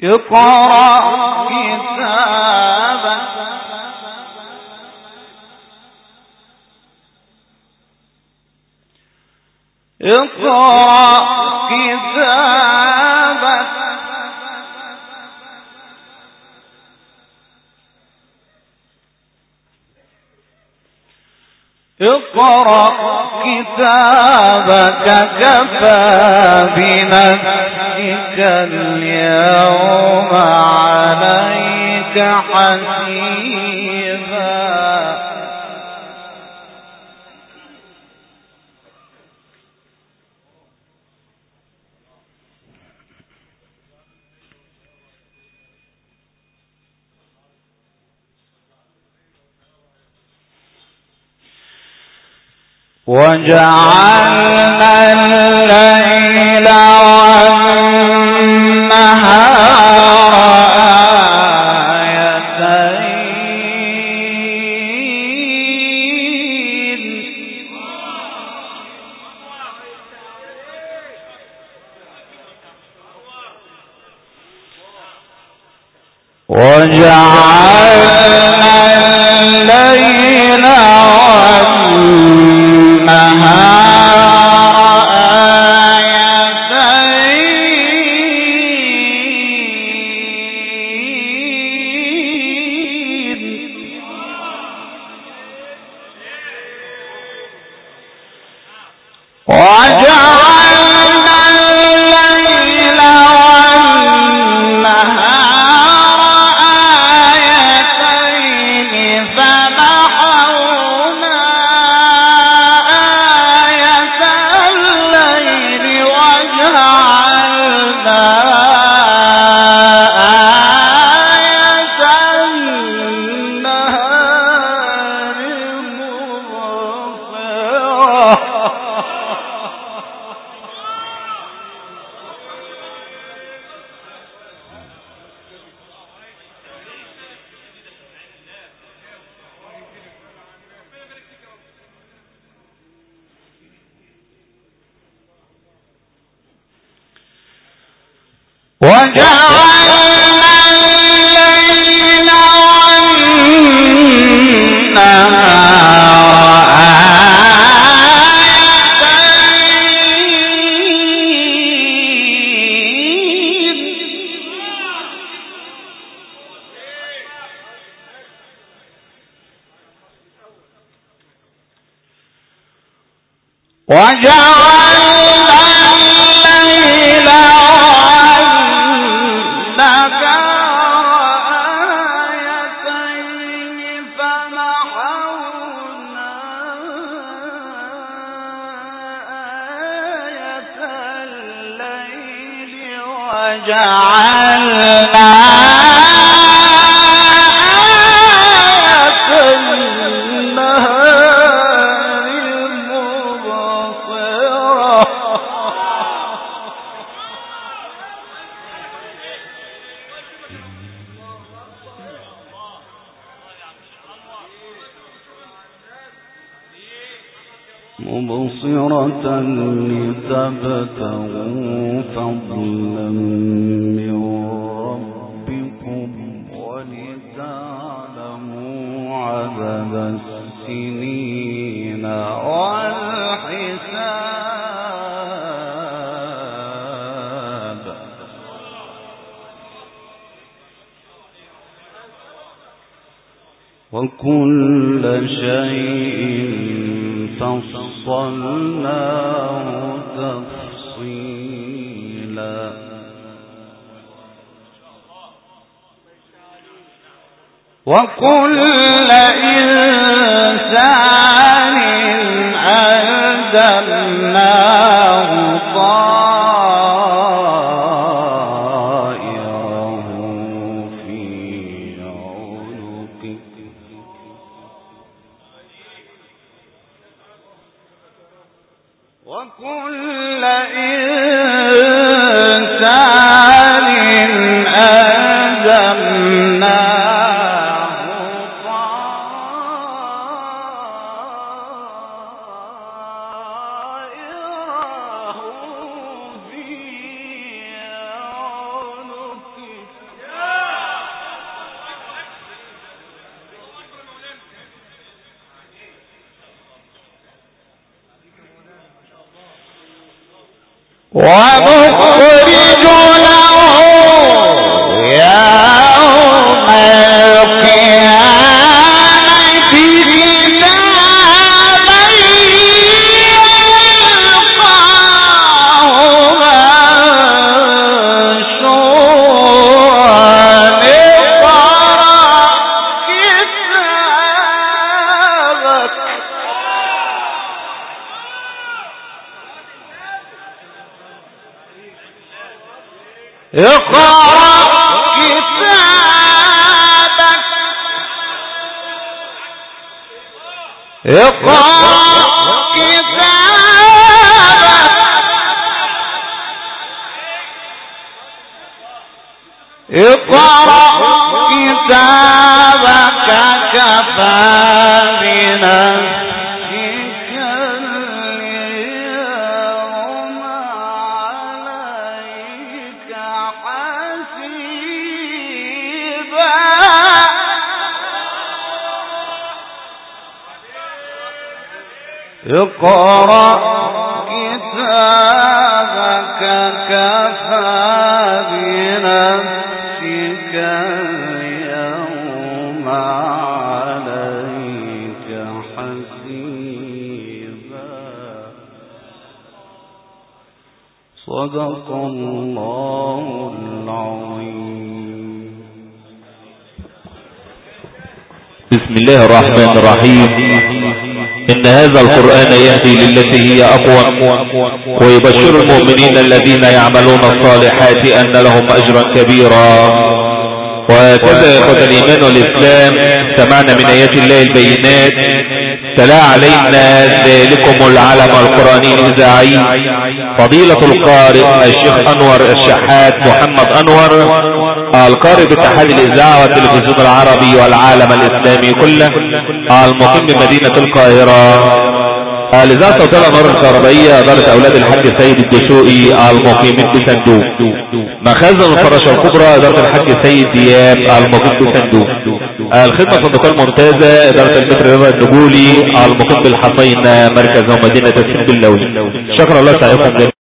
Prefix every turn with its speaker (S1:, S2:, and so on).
S1: اقرأ كتابك اقرأ كتابك اقرأ كتابك كفى بنفسك اليوم عليك حسيبا وجعلنا الليل والنهار آيتين وجعلنا الليل وجعلنا الليل والنهار آيتين وجعلنا الليل وجعلنا آية النهار مبصرة لتبتغوا فضلا من ربكم ولتعلموا عدد السنين والحساب وكل شيء فصلناه تفصيلا وكل إنسان ألزمناه طائره في عنقه وكل إنسان ألزمناه طائره ونخرج له يوم القيامة كتابا يلقاه منشورا اقرأ كتابك اقرأ كتابك اقرأ كتابك كفى بنفسك اليوم عليك حسيبا اقرأ كتابك كفى بنفسك اليوم عليك حسيبا. صدق الله العظيم.
S2: بسم الله الرحمن الرحيم. إن هذا القرآن يهدي للتي هي أقوى ويبشر المؤمنين الذين يعملون الصالحات أن لهم أجرا كبيرا. وهكذا يا إخوة الإيمان والإسلام سمعنا من آيات الله البينات تلا علينا ذلكم العلم القرآني الإذاعي فضيلة القارئ الشيخ أنور الشحات محمد أنور القارئ باتحاد الإذاعة والتلفزيون العربي والعالم الإسلامي كله المقيم بمدينة القاهرة. الإذاعة الصوتية الأنوار الكهربائية إدارة أولاد الحاج سيد الدسوقي المقيمين بصندوق. مخازن الفراشة الكبرى إدارة الحاج سيد دياب المقيم بصندوق. الخدمة الصندوقية الممتازة إدارة المتر رضا النجولي المقيم بالحصين مركز ومدينة السند اللوي. شكرا الله سعيكم.